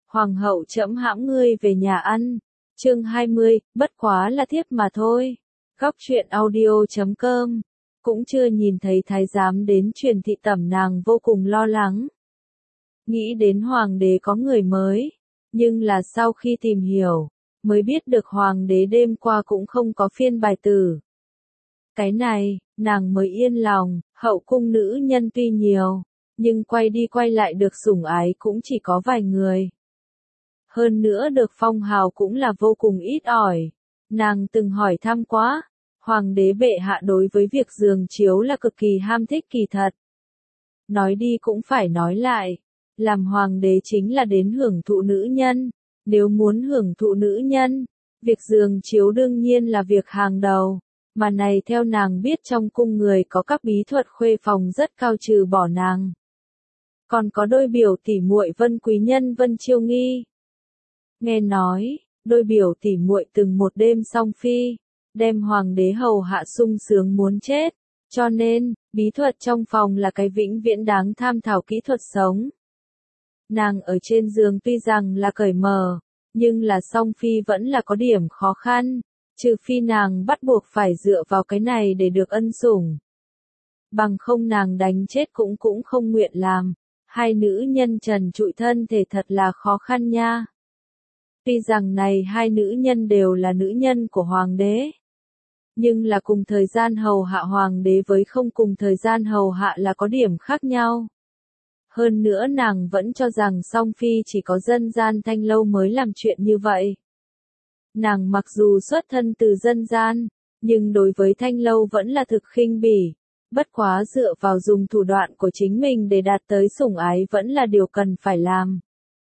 Hoàng hậu trẫm hãm ngươi về nhà ăn. Chương 20, bất quá là thiếp mà thôi. Góc truyện audio.com. Cũng chưa nhìn thấy thái giám đến truyền thị tẩm, nàng vô cùng lo lắng. Nghĩ đến hoàng đế có người mới, nhưng là sau khi tìm hiểu, mới biết được hoàng đế đêm qua cũng không có phiên bài tử. Cái này, nàng mới yên lòng, hậu cung nữ nhân tuy nhiều, nhưng quay đi quay lại được sủng ái cũng chỉ có vài người. Hơn nữa được phong hào cũng là vô cùng ít ỏi. Nàng từng hỏi thăm quá, hoàng đế bệ hạ đối với việc giường chiếu là cực kỳ ham thích kỳ thật. Nói đi cũng phải nói lại, làm hoàng đế chính là đến hưởng thụ nữ nhân, nếu muốn hưởng thụ nữ nhân, việc giường chiếu đương nhiên là việc hàng đầu, mà này theo nàng biết trong cung người có các bí thuật khuê phòng rất cao trừ bỏ nàng. Còn có đôi biểu tỷ muội Vân Quý Nhân Vân Chiêu Nghi. Nghe nói, đôi biểu tỷ muội từng một đêm song phi, đem hoàng đế hầu hạ sung sướng muốn chết, cho nên, bí thuật trong phòng là cái vĩnh viễn đáng tham thảo kỹ thuật sống. Nàng ở trên giường tuy rằng là cởi mở, nhưng là song phi vẫn là có điểm khó khăn, trừ phi nàng bắt buộc phải dựa vào cái này để được ân sủng. Bằng không nàng đánh chết cũng không nguyện làm, hai nữ nhân trần trụi thân thể thật là khó khăn nha. Tuy rằng này hai nữ nhân đều là nữ nhân của hoàng đế, nhưng là cùng thời gian hầu hạ hoàng đế với không cùng thời gian hầu hạ là có điểm khác nhau. Hơn nữa nàng vẫn cho rằng song phi chỉ có dân gian thanh lâu mới làm chuyện như vậy. Nàng mặc dù xuất thân từ dân gian, nhưng đối với thanh lâu vẫn là thực khinh bỉ, bất quá dựa vào dùng thủ đoạn của chính mình để đạt tới sủng ái vẫn là điều cần phải làm.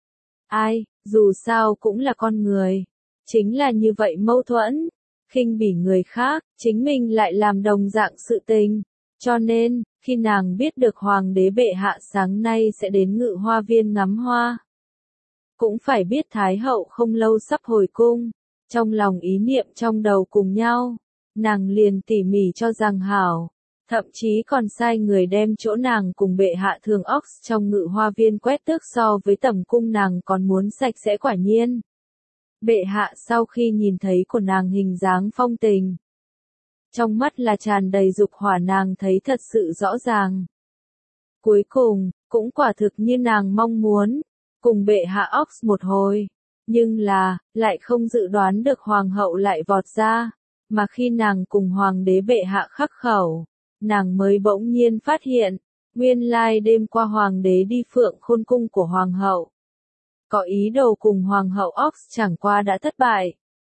Ai, dù sao cũng là con người, chính là như vậy mâu thuẫn, khinh bỉ người khác, chính mình lại làm đồng dạng sự tình, cho nên, khi nàng biết được hoàng đế bệ hạ sáng nay sẽ đến Ngự Hoa Viên ngắm hoa, cũng phải biết thái hậu không lâu sắp hồi cung, trong lòng ý niệm trong đầu cùng nhau, nàng liền tỉ mỉ cho rằng hảo. Thậm chí còn sai người đem chỗ nàng cùng bệ hạ thường ox trong Ngự Hoa Viên quét tước so với tầm cung nàng còn muốn sạch sẽ quả nhiên. Bệ hạ sau khi nhìn thấy của nàng hình dáng phong tình, trong mắt là tràn đầy dục hỏa, nàng thấy thật sự rõ ràng. Cuối cùng, cũng quả thực như nàng mong muốn, cùng bệ hạ ox một hồi, nhưng là, lại không dự đoán được hoàng hậu lại vọt ra, mà khi nàng cùng hoàng đế bệ hạ khắc khẩu, nàng mới bỗng nhiên phát hiện, nguyên lai đêm qua hoàng đế đi Phượng Khôn cung của hoàng hậu. Có ý đồ cùng hoàng hậu ox chẳng qua đã thất bại.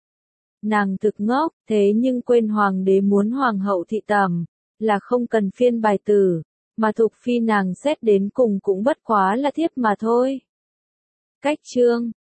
Nàng thực ngốc, thế nhưng quên hoàng đế muốn hoàng hậu thị tẩm, là không cần phiên bài tử, mà thục phi nàng xét đến cùng cũng bất quá là thiếp mà thôi. Cách chương